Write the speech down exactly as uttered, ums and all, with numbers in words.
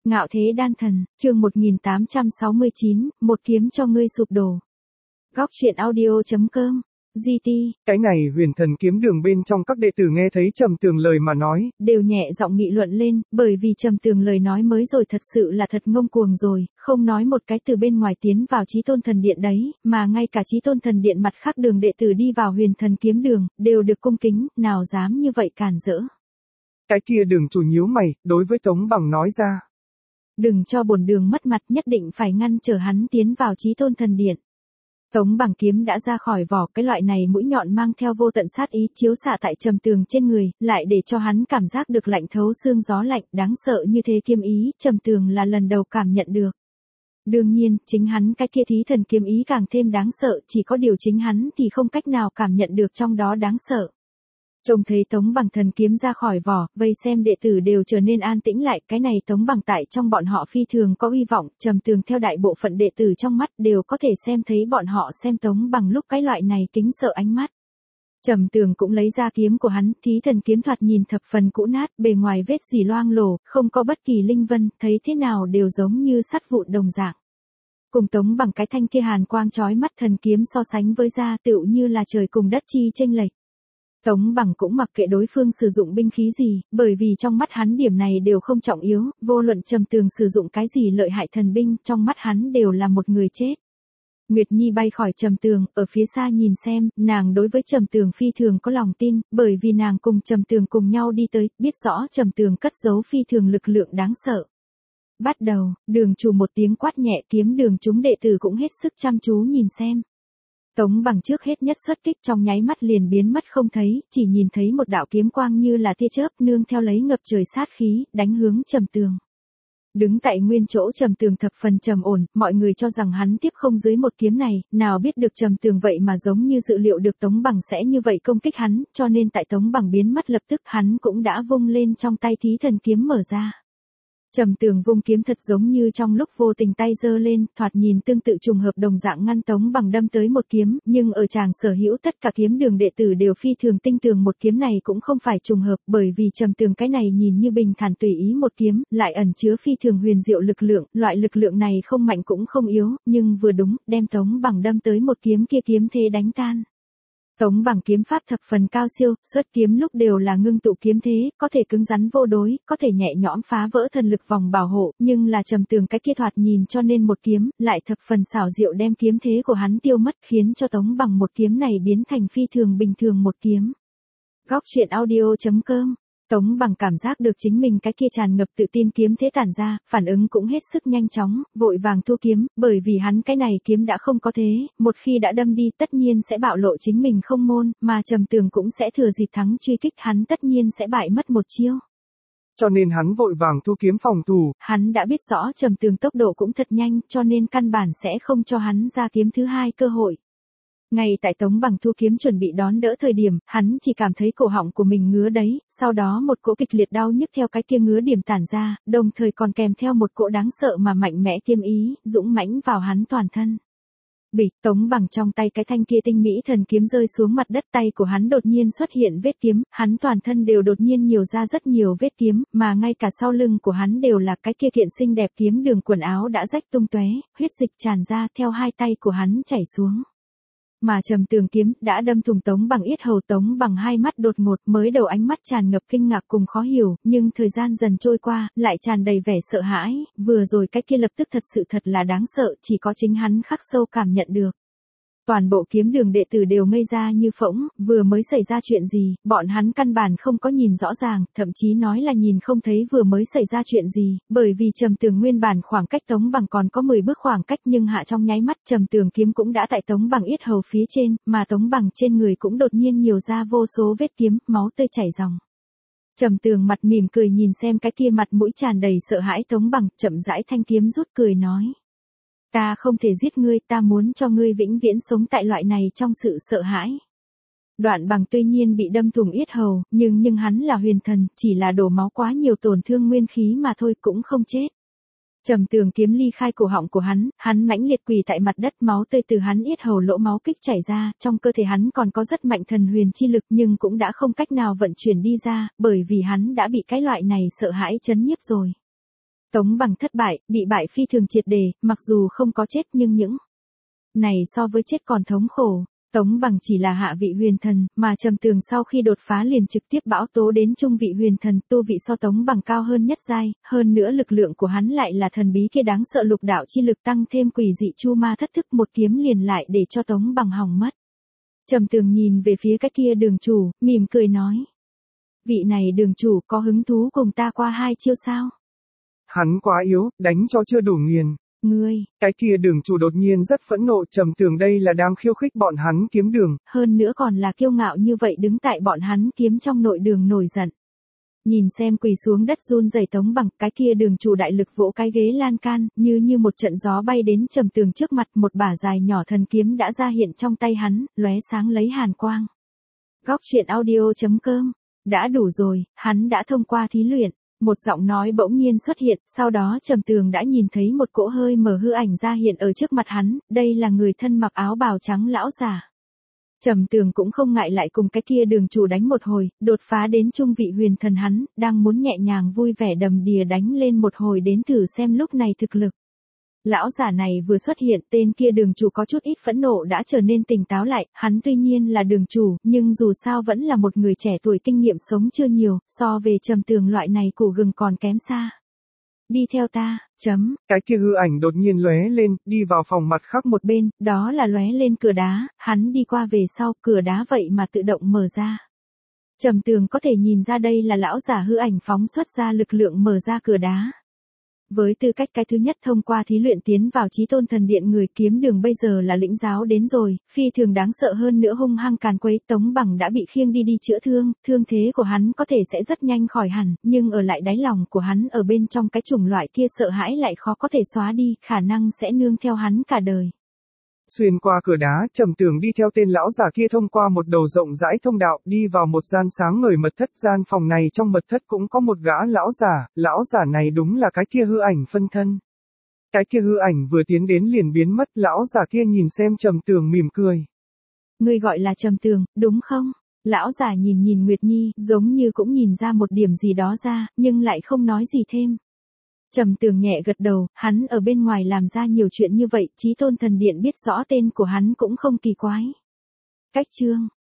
Ngạo thế đan thần, chương một nghìn tám trăm sáu mươi chín, một kiếm cho ngươi sụp đổ. Góc truyện audio.com, giê tê. Cái này huyền thần kiếm đường bên trong các đệ tử nghe thấy Trầm Tường lời mà nói. Đều nhẹ giọng nghị luận lên, bởi vì Trầm Tường lời nói mới rồi thật sự là thật ngông cuồng rồi, không nói một cái từ bên ngoài tiến vào Chí Tôn Thần Điện đấy, mà ngay cả Chí Tôn Thần Điện mặt khác đường đệ tử đi vào huyền thần kiếm đường, đều được cung kính, nào dám như vậy cản rỡ. Cái kia đường chủ nhíu mày, đối với Tống Bằng nói ra. Đừng cho bổn đường mất mặt, nhất định phải ngăn trở hắn tiến vào Chí Tôn Thần Điện. Tống Bằng kiếm đã ra khỏi vỏ, cái loại này mũi nhọn mang theo vô tận sát ý chiếu xạ tại Trầm Tường trên người, lại để cho hắn cảm giác được lạnh thấu xương gió lạnh, đáng sợ như thế kiếm ý, Trầm Tường là lần đầu cảm nhận được. Đương nhiên, chính hắn cái kia thí thần kiếm ý càng thêm đáng sợ, chỉ có điều chính hắn thì không cách nào cảm nhận được trong đó đáng sợ. Trông thấy Tống Bằng thần kiếm ra khỏi vỏ, vây xem đệ tử đều trở nên an tĩnh lại, cái này Tống Bằng tại trong bọn họ phi thường có uy vọng, Trầm Tường theo đại bộ phận đệ tử trong mắt đều có thể xem thấy bọn họ xem Tống Bằng lúc cái loại này kính sợ ánh mắt. Trầm Tường cũng lấy ra kiếm của hắn, thí thần kiếm thoạt nhìn thập phần cũ nát, bề ngoài vết dỉ loang lổ, không có bất kỳ linh vân, thấy thế nào đều giống như sắt vụn đồng dạng. Cùng Tống Bằng cái thanh kia hàn quang chói mắt thần kiếm so sánh với ra tựu như là trời cùng đất chi chênh lệch. Tống Bằng cũng mặc kệ đối phương sử dụng binh khí gì, bởi vì trong mắt hắn điểm này đều không trọng yếu, vô luận Trầm Tường sử dụng cái gì lợi hại thần binh, trong mắt hắn đều là một người chết. Nguyệt Nhi bay khỏi Trầm Tường, ở phía xa nhìn xem, nàng đối với Trầm Tường phi thường có lòng tin, bởi vì nàng cùng Trầm Tường cùng nhau đi tới, biết rõ Trầm Tường cất giấu phi thường lực lượng đáng sợ. Bắt đầu, đường chủ một tiếng quát nhẹ, kiếm đường chúng đệ tử cũng hết sức chăm chú nhìn xem. Tống Bằng trước hết nhất xuất kích, trong nháy mắt liền biến mất không thấy, chỉ nhìn thấy một đạo kiếm quang như là tia chớp nương theo lấy ngập trời sát khí, đánh hướng Trầm Tường. Đứng tại nguyên chỗ Trầm Tường thập phần trầm ổn, mọi người cho rằng hắn tiếp không dưới một kiếm này, nào biết được Trầm Tường vậy mà giống như dự liệu được Tống Bằng sẽ như vậy công kích hắn, cho nên tại Tống Bằng biến mất lập tức hắn cũng đã vung lên trong tay thí thần kiếm mở ra. Trầm Tường vung kiếm thật giống như trong lúc vô tình tay giơ lên, thoạt nhìn tương tự trùng hợp đồng dạng ngăn Tống Bằng đâm tới một kiếm, nhưng ở tràng sở hữu tất cả kiếm đường đệ tử đều phi thường tinh tường một kiếm này cũng không phải trùng hợp, bởi vì Trầm Tường cái này nhìn như bình thản tùy ý một kiếm, lại ẩn chứa phi thường huyền diệu lực lượng, loại lực lượng này không mạnh cũng không yếu, nhưng vừa đúng, đem Tống Bằng đâm tới một kiếm kia kiếm thế đánh tan. Tống Bằng kiếm pháp thập phần cao siêu, xuất kiếm lúc đều là ngưng tụ kiếm thế, có thể cứng rắn vô đối, có thể nhẹ nhõm phá vỡ thần lực vòng bảo hộ, nhưng là Trầm Tường cái kia thoạt nhìn cho nên một kiếm, lại thập phần xảo diệu đem kiếm thế của hắn tiêu mất, khiến cho Tống Bằng một kiếm này biến thành phi thường bình thường một kiếm. Góc truyện audio.com. Tống Bằng cảm giác được chính mình cái kia tràn ngập tự tin kiếm thế tản ra, phản ứng cũng hết sức nhanh chóng, vội vàng thua kiếm, bởi vì hắn cái này kiếm đã không có thế, một khi đã đâm đi tất nhiên sẽ bạo lộ chính mình không môn, mà Trầm Tường cũng sẽ thừa dịp thắng truy kích hắn tất nhiên sẽ bại mất một chiêu. Cho nên hắn vội vàng thu kiếm phòng thủ. Hắn đã biết rõ Trầm Tường tốc độ cũng thật nhanh, cho nên căn bản sẽ không cho hắn ra kiếm thứ hai cơ hội. Ngay tại Tống Bằng thu kiếm chuẩn bị đón đỡ thời điểm, hắn chỉ cảm thấy cổ họng của mình ngứa đấy, sau đó một cỗ kịch liệt đau nhức theo cái kia ngứa điểm tản ra, đồng thời còn kèm theo một cỗ đáng sợ mà mạnh mẽ kiếm ý, dũng mãnh vào hắn toàn thân. Bịch, Tống Bằng trong tay cái thanh kia tinh mỹ thần kiếm rơi xuống mặt đất, tay của hắn đột nhiên xuất hiện vết kiếm, hắn toàn thân đều đột nhiên nhiều ra rất nhiều vết kiếm, mà ngay cả sau lưng của hắn đều là cái kia kiện xinh đẹp kiếm đường quần áo đã rách tung tóe, huyết dịch tràn ra theo hai tay của hắn chảy xuống. Mà Trầm Tường kiếm đã đâm thủng Tống Bằng yết hầu. Tống Bằng hai mắt đột ngột, mới đầu ánh mắt tràn ngập kinh ngạc cùng khó hiểu, nhưng thời gian dần trôi qua, lại tràn đầy vẻ sợ hãi, vừa rồi cái kia lập tức thật sự thật là đáng sợ, chỉ có chính hắn khắc sâu cảm nhận được. Toàn bộ kiếm đường đệ tử đều ngây ra như phỗng, vừa mới xảy ra chuyện gì, bọn hắn căn bản không có nhìn rõ ràng, thậm chí nói là nhìn không thấy vừa mới xảy ra chuyện gì, bởi vì Trầm Tường nguyên bản khoảng cách Tống Bằng còn có mười bước khoảng cách, nhưng hạ trong nháy mắt Trầm Tường kiếm cũng đã tại Tống Bằng yết hầu phía trên, mà Tống Bằng trên người cũng đột nhiên nhiều ra vô số vết kiếm, máu tươi chảy ròng. Trầm Tường mặt mỉm cười nhìn xem cái kia mặt mũi tràn đầy sợ hãi Tống Bằng, chậm rãi thanh kiếm rút cười nói. Ta không thể giết ngươi, ta muốn cho ngươi vĩnh viễn sống tại loại này trong sự sợ hãi. Đoạn Bằng tuy nhiên bị đâm thủng yết hầu, nhưng nhưng hắn là huyền thần, chỉ là đổ máu quá nhiều tổn thương nguyên khí mà thôi cũng không chết. Trầm Tường kiếm ly khai cổ họng của hắn, hắn mãnh liệt quỳ tại mặt đất, máu tươi từ hắn yết hầu lỗ máu kích chảy ra, trong cơ thể hắn còn có rất mạnh thần huyền chi lực nhưng cũng đã không cách nào vận chuyển đi ra, bởi vì hắn đã bị cái loại này sợ hãi chấn nhiếp rồi. Tống Bằng thất bại, bị bại phi thường triệt đề, mặc dù không có chết nhưng những này so với chết còn thống khổ. Tống Bằng chỉ là hạ vị huyền thần, mà Trầm Tường sau khi đột phá liền trực tiếp bão tố đến trung vị huyền thần, tu vị so Tống Bằng cao hơn nhất giai, hơn nữa lực lượng của hắn lại là thần bí kia đáng sợ lục đạo chi lực tăng thêm quỷ dị chu ma thất thức, một kiếm liền lại để cho Tống Bằng hỏng mất. Trầm Tường nhìn về phía cái kia đường chủ, mỉm cười nói. Vị này đường chủ có hứng thú cùng ta qua hai chiêu sao? Hắn quá yếu, đánh cho chưa đủ nghiền. Ngươi, cái kia đường chủ đột nhiên rất phẫn nộ, Trầm Tường đây là đang khiêu khích bọn hắn kiếm đường. Hơn nữa còn là kiêu ngạo như vậy đứng tại bọn hắn kiếm trong nội đường nổi giận. Nhìn xem quỳ xuống đất run rẩy Tống Bằng, cái kia đường chủ đại lực vỗ cái ghế lan can, như như một trận gió bay đến Trầm Tường trước mặt, một bả dài nhỏ thần kiếm đã ra hiện trong tay hắn, lóe sáng lấy hàn quang. Góc truyện audio chấm com. Đã đủ rồi, hắn đã thông qua thí luyện. Một giọng nói bỗng nhiên xuất hiện, sau đó Trầm Tường đã nhìn thấy một cỗ hơi mờ hư ảnh ra hiện ở trước mặt hắn, đây là người thân mặc áo bào trắng lão giả. Trầm Tường cũng không ngại lại cùng cái kia đường chủ đánh một hồi, đột phá đến trung vị huyền thần hắn, đang muốn nhẹ nhàng vui vẻ đầm đìa đánh lên một hồi đến thử xem lúc này thực lực. Lão giả này vừa xuất hiện, tên kia đường chủ có chút ít phẫn nộ đã trở nên tỉnh táo lại, hắn tuy nhiên là đường chủ, nhưng dù sao vẫn là một người trẻ tuổi kinh nghiệm sống chưa nhiều, so về Trầm Tường loại này củ gừng còn kém xa. Đi theo ta, chấm. Cái kia hư ảnh đột nhiên lóe lên, đi vào phòng mặt khác một bên, đó là lóe lên cửa đá, hắn đi qua về sau, cửa đá vậy mà tự động mở ra. Trầm Tường có thể nhìn ra đây là lão giả hư ảnh phóng xuất ra lực lượng mở ra cửa đá. Với tư cách cái thứ nhất thông qua thí luyện tiến vào Chí Tôn Thần Điện người kiếm đường bây giờ là lĩnh giáo đến rồi, phi thường đáng sợ hơn nữa hung hăng càn quấy, Tống Bằng đã bị khiêng đi đi chữa thương, thương thế của hắn có thể sẽ rất nhanh khỏi hẳn, nhưng ở lại đáy lòng của hắn ở bên trong cái chủng loại kia sợ hãi lại khó có thể xóa đi, khả năng sẽ nương theo hắn cả đời. Xuyên qua cửa đá, Trầm Tường đi theo tên lão giả kia thông qua một đầu rộng rãi thông đạo, đi vào một gian sáng ngời mật thất, gian phòng này trong mật thất cũng có một gã lão giả, lão giả này đúng là cái kia hư ảnh phân thân. Cái kia hư ảnh vừa tiến đến liền biến mất, lão giả kia nhìn xem Trầm Tường mỉm cười. Ngươi gọi là Trầm Tường, đúng không? Lão giả nhìn nhìn Nguyệt Nhi, giống như cũng nhìn ra một điểm gì đó ra, nhưng lại không nói gì thêm. Trầm Tường nhẹ gật đầu, hắn ở bên ngoài làm ra nhiều chuyện như vậy, Chí Tôn Thần Điện biết rõ tên của hắn cũng không kỳ quái. Cách chương